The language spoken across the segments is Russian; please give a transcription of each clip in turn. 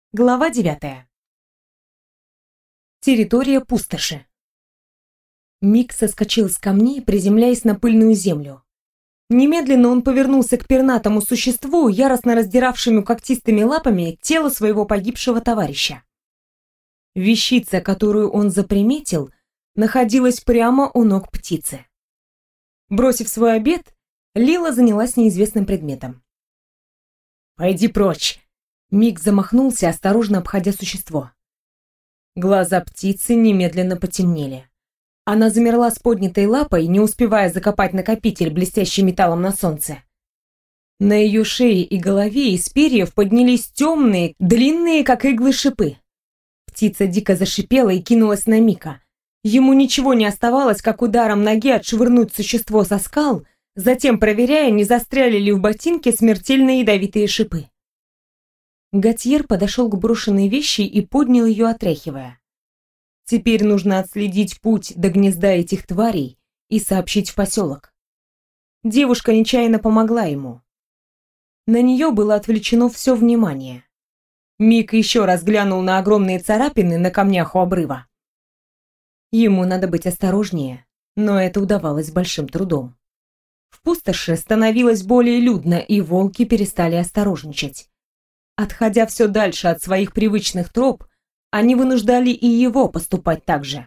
Глава 9. Территория пустоши. Мик соскочил с камней, приземляясь на пыльную землю. Немедленно он повернулся к пернатому существу, яростно раздиравшему когтистыми лапами тело своего погибшего товарища. Вещица, которую он заприметил, находилась прямо у ног птицы. Бросив свой обед, Лила занялась неизвестным предметом. «Пойди прочь!» Мик замахнулся, осторожно обходя существо. Глаза птицы немедленно потемнели. Она замерла с поднятой лапой, не успевая закопать накопитель, блестящий металлом на солнце. На ее шее и голове из перьев поднялись темные, длинные, как иглы, шипы. Птица дико зашипела и кинулась на Мика. Ему ничего не оставалось, как ударом ноги отшвырнуть существо со скал, затем проверяя, не застряли ли в ботинке смертельно ядовитые шипы. Готьер подошел к брошенной вещи и поднял ее, отряхивая. Теперь нужно отследить путь до гнезда этих тварей и сообщить в поселок. Девушка нечаянно помогла ему. На нее было отвлечено все внимание. Мик еще раз глянул на огромные царапины на камнях у обрыва. Ему надо быть осторожнее, но это удавалось с большим трудом. В пустоши становилось более людно, и волки перестали осторожничать. Отходя все дальше от своих привычных троп, они вынуждали и его поступать так же.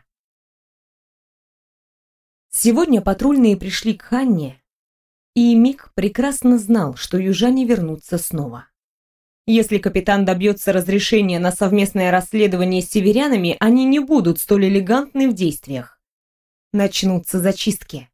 Сегодня патрульные пришли к Ханне, и Мик прекрасно знал, что южане вернутся снова. Если капитан добьется разрешения на совместное расследование с северянами, они не будут столь элегантны в действиях. Начнутся зачистки.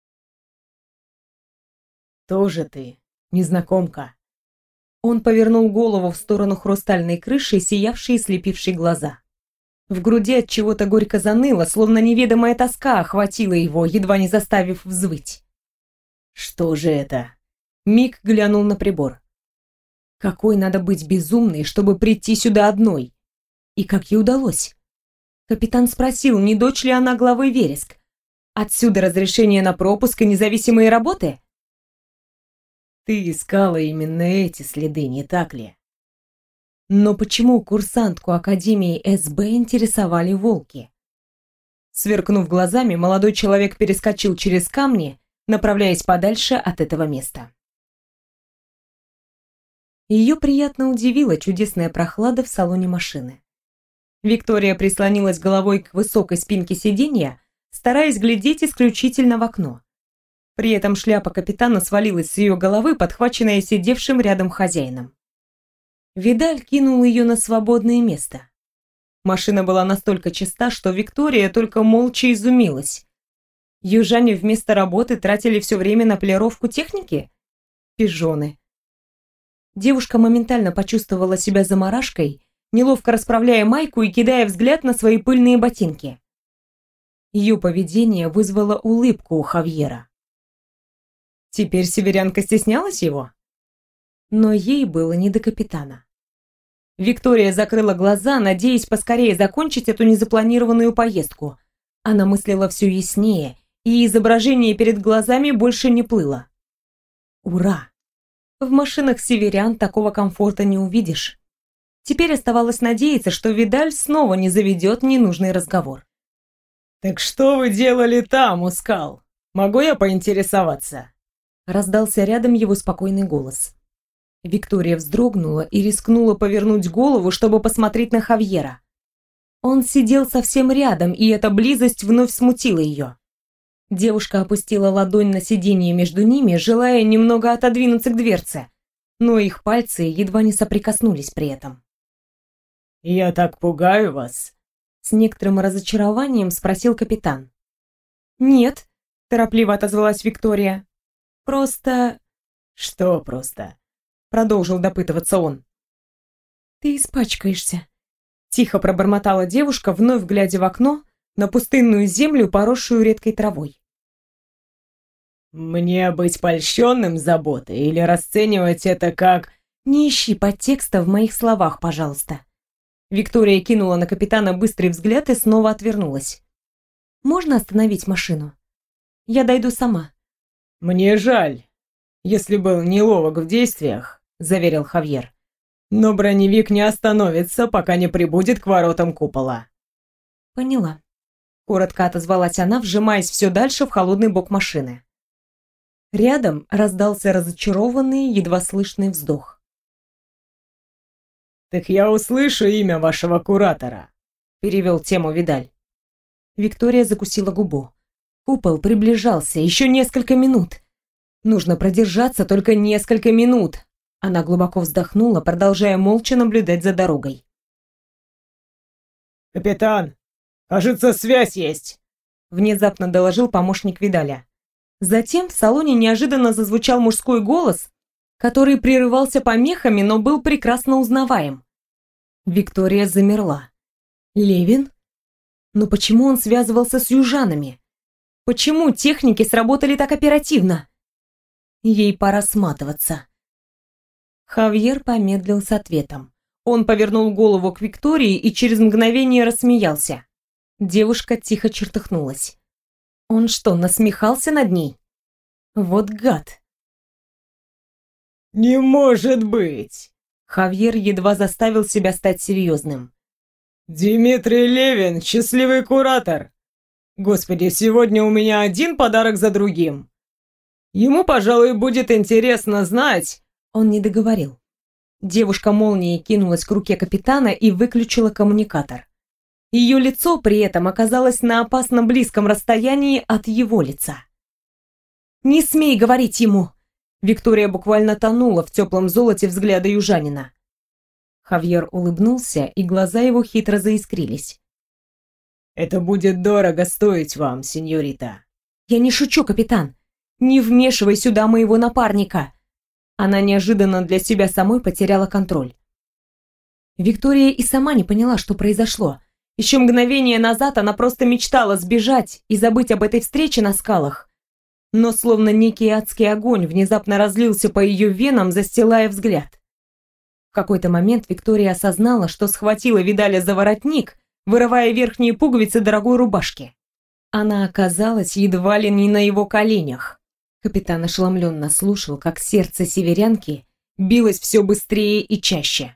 «Тоже ты, незнакомка». Он повернул голову в сторону хрустальной крыши, сиявшей и слепившей глаза. В груди от чего-то горько заныло, словно неведомая тоска охватила его, едва не заставив взвыть. «Что же это?» Мик глянул на прибор. Какой надо быть безумной, чтобы прийти сюда одной? И как ей удалось? Капитан спросил, не дочь ли она главы Вереск. Отсюда разрешение на пропуск и независимые работы? Ты искала именно эти следы, не так ли? Но почему курсантку Академии СБ интересовали волки? Сверкнув глазами, молодой человек перескочил через камни, направляясь подальше от этого места. Ее приятно удивила чудесная прохлада в салоне машины. Виктория прислонилась головой к высокой спинке сиденья, стараясь глядеть исключительно в окно. При этом шляпа капитана свалилась с ее головы, подхваченная сидевшим рядом хозяином. Видаль кинул ее на свободное место. Машина была настолько чиста, что Виктория только молча изумилась. Южане вместо работы тратили все время на полировку техники? Пижоны. Девушка моментально почувствовала себя заморашкой, неловко расправляя майку и кидая взгляд на свои пыльные ботинки. Ее поведение вызвало улыбку у Хавьера. Теперь северянка стеснялась его? Но ей было не до капитана. Виктория закрыла глаза, надеясь поскорее закончить эту незапланированную поездку. Она мыслила все яснее, и изображение перед глазами больше не плыло. Ура! В машинах северян такого комфорта не увидишь. Теперь оставалось надеяться, что Видаль снова не заведет ненужный разговор. «Так что вы делали там, у скал? Могу я поинтересоваться?» Раздался рядом его спокойный голос. Виктория вздрогнула и рискнула повернуть голову, чтобы посмотреть на Хавьера. Он сидел совсем рядом, и эта близость вновь смутила ее. Девушка опустила ладонь на сиденье между ними, желая немного отодвинуться к дверце, но их пальцы едва не соприкоснулись при этом. «Я так пугаю вас?» С некоторым разочарованием спросил капитан. «Нет», — торопливо отозвалась Виктория. «Просто...» «Что просто?» — продолжил допытываться он. «Ты испачкаешься», — тихо пробормотала девушка, вновь глядя в окно на пустынную землю, поросшую редкой травой. «Мне быть польщенным заботой или расценивать это как...» «Не ищи подтекста в моих словах, пожалуйста». Виктория кинула на капитана быстрый взгляд и снова отвернулась. «Можно остановить машину? Я дойду сама». «Мне жаль, если был неловок в действиях», — заверил Хавьер. Но броневик не остановится, пока не прибудет к воротам купола. Поняла. Коротко отозвалась она, вжимаясь все дальше в холодный бок машины. Рядом раздался разочарованный, едва слышный вздох. «Так я услышу имя вашего куратора», — перевел тему Видаль. Виктория закусила губу. Купол приближался, еще несколько минут. Нужно продержаться только несколько минут. Она глубоко вздохнула, продолжая молча наблюдать за дорогой. «Капитан, кажется, связь есть», — внезапно доложил помощник Видаля. Затем в салоне неожиданно зазвучал мужской голос, который прерывался помехами, но был прекрасно узнаваем. Виктория замерла. Левин? Но почему он связывался с южанами? Почему техники сработали так оперативно? Ей пора сматываться. Хавьер помедлил с ответом. Он повернул голову к Виктории и через мгновение рассмеялся. Девушка тихо чертыхнулась. Он что, насмехался над ней? Вот гад. «Не может быть!» Хавьер едва заставил себя стать серьезным. «Дмитрий Левин, счастливый куратор! Господи, сегодня у меня один подарок за другим. Ему, пожалуй, будет интересно знать...» Он не договорил. Девушка молнией кинулась к руке капитана и выключила коммуникатор. Ее лицо при этом оказалось на опасно близком расстоянии от его лица. «Не смей говорить ему!» Виктория буквально тонула в теплом золоте взгляда южанина. Хавьер улыбнулся, и глаза его хитро заискрились. «Это будет дорого стоить вам, сеньорита». «Я не шучу, капитан. Не вмешивай сюда моего напарника!» Она неожиданно для себя самой потеряла контроль. Виктория и сама не поняла, что произошло. Еще мгновение назад она просто мечтала сбежать и забыть об этой встрече на скалах. Но словно некий адский огонь внезапно разлился по ее венам, застилая взгляд. В какой-то момент Виктория осознала, что схватила Видаля за воротник, вырывая верхние пуговицы дорогой рубашки. Она оказалась едва ли не на его коленях. Капитан ошеломленно слушал, как сердце северянки билось все быстрее и чаще.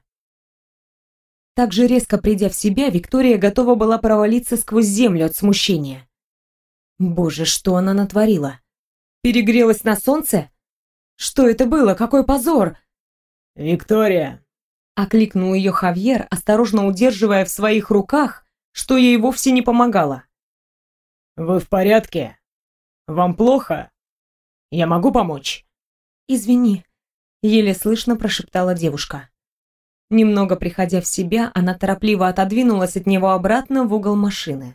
Так же резко придя в себя, Виктория готова была провалиться сквозь землю от смущения. Боже, что она натворила? Перегрелась на солнце? Что это было? Какой позор! «Виктория!» — окликнул ее Хавьер, осторожно удерживая в своих руках, что ей вовсе не помогало. «Вы в порядке? Вам плохо? Я могу помочь?» «Извини», — еле слышно прошептала девушка. Немного приходя в себя, она торопливо отодвинулась от него обратно в угол машины.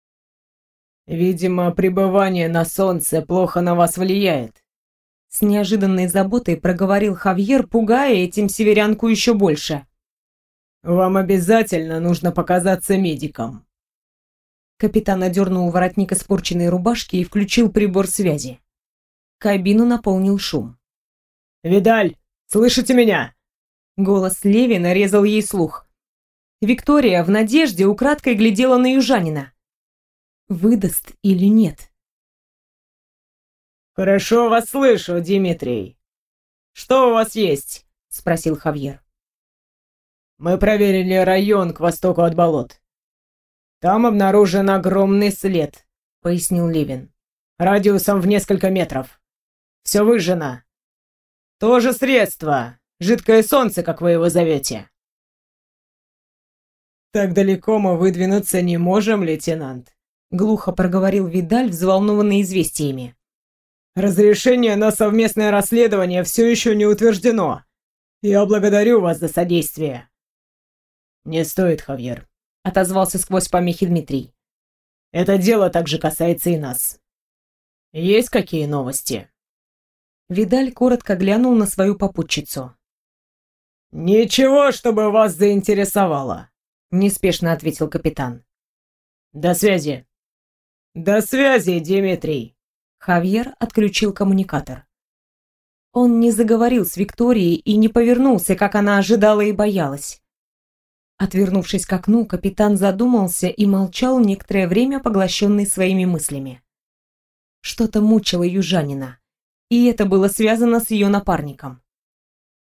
«Видимо, пребывание на солнце плохо на вас влияет», — с неожиданной заботой проговорил Хавьер, пугая этим северянку еще больше. «Вам обязательно нужно показаться медиком». Капитан одернул воротник испорченной рубашки и включил прибор связи. Кабину наполнил шум. «Видаль, слышите меня?» Голос Левина резал ей слух. Виктория в надежде украдкой глядела на южанина. Выдаст или нет? «Хорошо вас слышу, Дмитрий. Что у вас есть?» — спросил Хавьер. «Мы проверили район к востоку от болот. Там обнаружен огромный след», — пояснил Левин. «Радиусом в несколько метров. Все выжжено. То же средство. Жидкое солнце, как вы его зовете». «Так далеко мы выдвинуться не можем, лейтенант», — глухо проговорил Видаль, взволнованный известиями. «Разрешение на совместное расследование все еще не утверждено. Я благодарю вас за содействие». «Не стоит, Хавьер», — отозвался сквозь помехи Дмитрий. «Это дело также касается и нас. Есть какие новости?» Видаль коротко глянул на свою попутчицу. «Ничего, чтобы вас заинтересовало», — неспешно ответил капитан. «До связи». «До связи, Дмитрий». Хавьер отключил коммуникатор. Он не заговорил с Викторией и не повернулся, как она ожидала и боялась. Отвернувшись к окну, капитан задумался и молчал некоторое время, поглощенный своими мыслями. Что-то мучило южанина, и это было связано с ее напарником.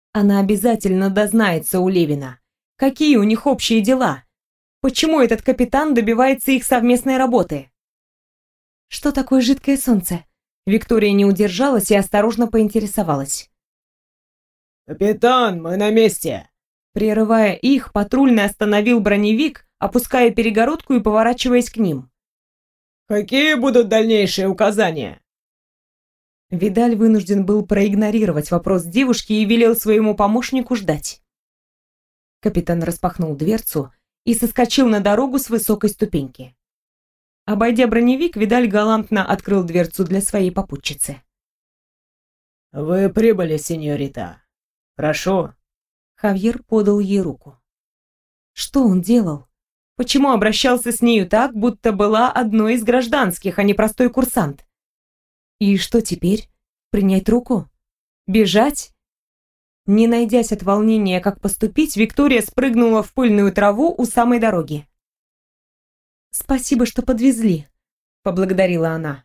Она обязательно дознается у Левина. Какие у них общие дела? Почему этот капитан добивается их совместной работы? Что такое жидкое солнце? Виктория не удержалась и осторожно поинтересовалась. «Капитан, мы на месте!» Прерывая их, патрульный остановил броневик, опуская перегородку и поворачиваясь к ним. «Какие будут дальнейшие указания?» Видаль вынужден был проигнорировать вопрос девушки и велел своему помощнику ждать. Капитан распахнул дверцу и соскочил на дорогу с высокой ступеньки. Обойдя броневик, Видаль галантно открыл дверцу для своей попутчицы. «Вы прибыли, сеньорита. Прошу». Хавьер подал ей руку. Что он делал? Почему обращался с нею так, будто была одной из гражданских, а не простой курсант? И что теперь? Принять руку? Бежать? Не найдясь от волнения, как поступить, Виктория спрыгнула в пыльную траву у самой дороги. «Спасибо, что подвезли», — поблагодарила она.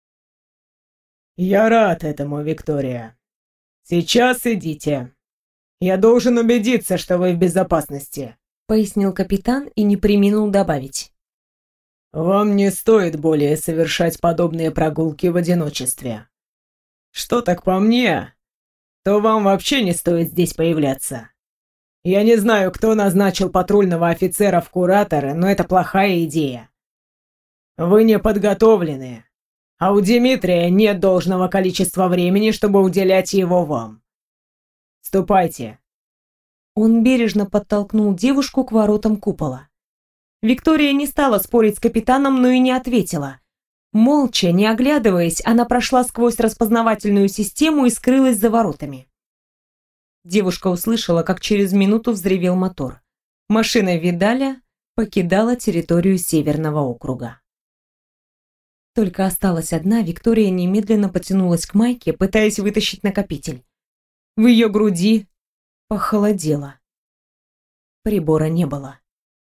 «Я рад этому, Виктория. Сейчас идите. Я должен убедиться, что вы в безопасности», — пояснил капитан и не преминул добавить. «Вам не стоит более совершать подобные прогулки в одиночестве. Что так по мне, то вам вообще не стоит здесь появляться. Я не знаю, кто назначил патрульного офицера в кураторы, но это плохая идея. Вы не подготовлены, а у Дмитрия нет должного количества времени, чтобы уделять его вам. Ступайте». Он бережно подтолкнул девушку к воротам купола. Виктория не стала спорить с капитаном, но и не ответила. Молча, не оглядываясь, она прошла сквозь распознавательную систему и скрылась за воротами. Девушка услышала, как через минуту взревел мотор. Машина Видаля покидала территорию Северного округа. Только осталась одна, Виктория немедленно потянулась к майке, пытаясь вытащить накопитель. В ее груди похолодело. Прибора не было.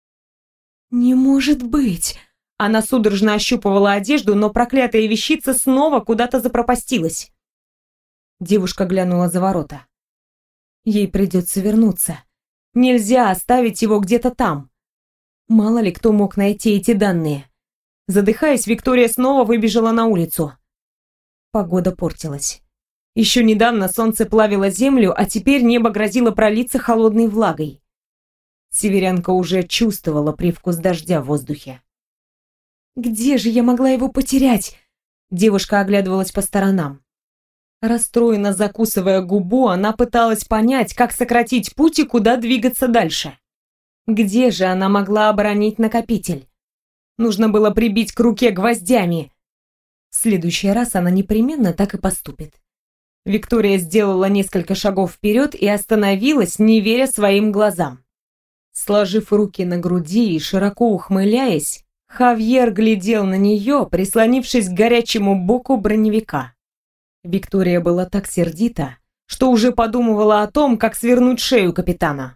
«Не может быть!» Она судорожно ощупывала одежду, но проклятая вещица снова куда-то запропастилась. Девушка глянула за ворота. Ей придется вернуться. Нельзя оставить его где-то там. Мало ли кто мог найти эти данные. Задыхаясь, Виктория снова выбежала на улицу. Погода портилась. Еще недавно солнце плавило землю, а теперь небо грозило пролиться холодной влагой. Северянка уже чувствовала привкус дождя в воздухе. «Где же я могла его потерять?» Девушка оглядывалась по сторонам. Расстроенно закусывая губу, она пыталась понять, как сократить путь и куда двигаться дальше. Где же она могла оборонить накопитель? Нужно было прибить к руке гвоздями. В следующий раз она непременно так и поступит. Виктория сделала несколько шагов вперед и остановилась, не веря своим глазам. Сложив руки на груди и широко ухмыляясь, Хавьер глядел на нее, прислонившись к горячему боку броневика. Виктория была так сердита, что уже подумывала о том, как свернуть шею капитана.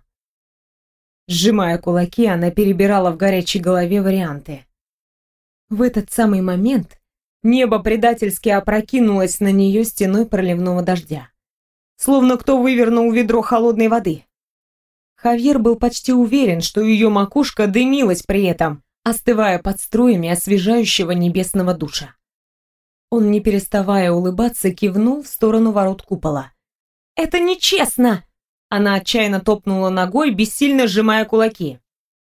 Сжимая кулаки, она перебирала в горячей голове варианты. В этот самый момент небо предательски опрокинулось на нее стеной проливного дождя. Словно кто вывернул ведро холодной воды. Хавьер был почти уверен, что ее макушка дымилась при этом, остывая под струями освежающего небесного душа. Он, не переставая улыбаться, кивнул в сторону ворот купола. «Это нечестно!» Она отчаянно топнула ногой, бессильно сжимая кулаки.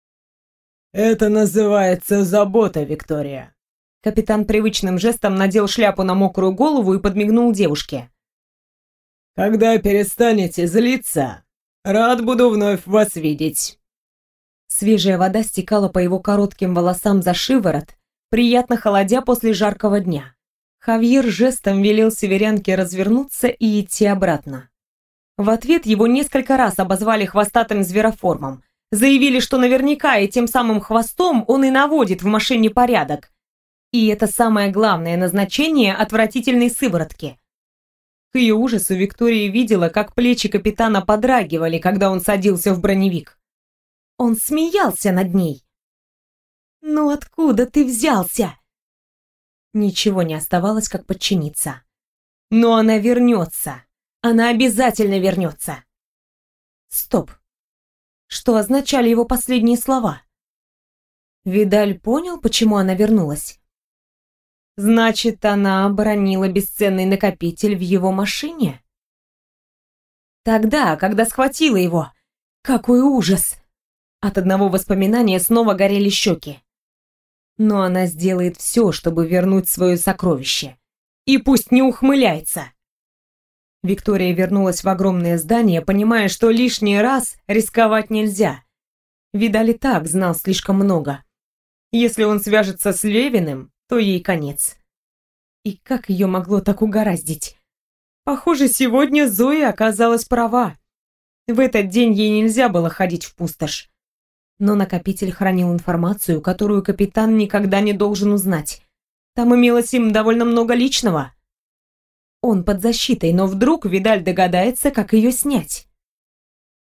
«Это называется забота, Виктория». Капитан привычным жестом надел шляпу на мокрую голову и подмигнул девушке. «Когда перестанете злиться, рад буду вновь вас видеть». Свежая вода стекала по его коротким волосам за шиворот, приятно холодя после жаркого дня. Хавьер жестом велел северянке развернуться и идти обратно. В ответ его несколько раз обозвали хвостатым звероформом, заявили, что наверняка этим самым хвостом он и наводит в машине порядок. И это самое главное назначение отвратительной сыворотки. К ее ужасу Виктория видела, как плечи капитана подрагивали, когда он садился в броневик. Он смеялся над ней. «Ну откуда ты взялся?» Ничего не оставалось, как подчиниться. Но она вернется. Она обязательно вернется. Стоп. Что означали его последние слова? Видаль понял, почему она вернулась. Значит, она оборонила бесценный накопитель в его машине? Тогда, когда схватила его. Какой ужас! От одного воспоминания снова горели щеки. Но она сделает все, чтобы вернуть свое сокровище. И пусть не ухмыляется. Виктория вернулась в огромное здание, понимая, что лишний раз рисковать нельзя. Видаль и так знал слишком много. Если он свяжется с Левиным, то ей конец. И как ее могло так угораздить? Похоже, сегодня Зоя оказалась права. В этот день ей нельзя было ходить в пустошь. Но накопитель хранил информацию, которую капитан никогда не должен узнать. Там имелось им довольно много личного. Он под защитой, но вдруг Видаль догадается, как ее снять.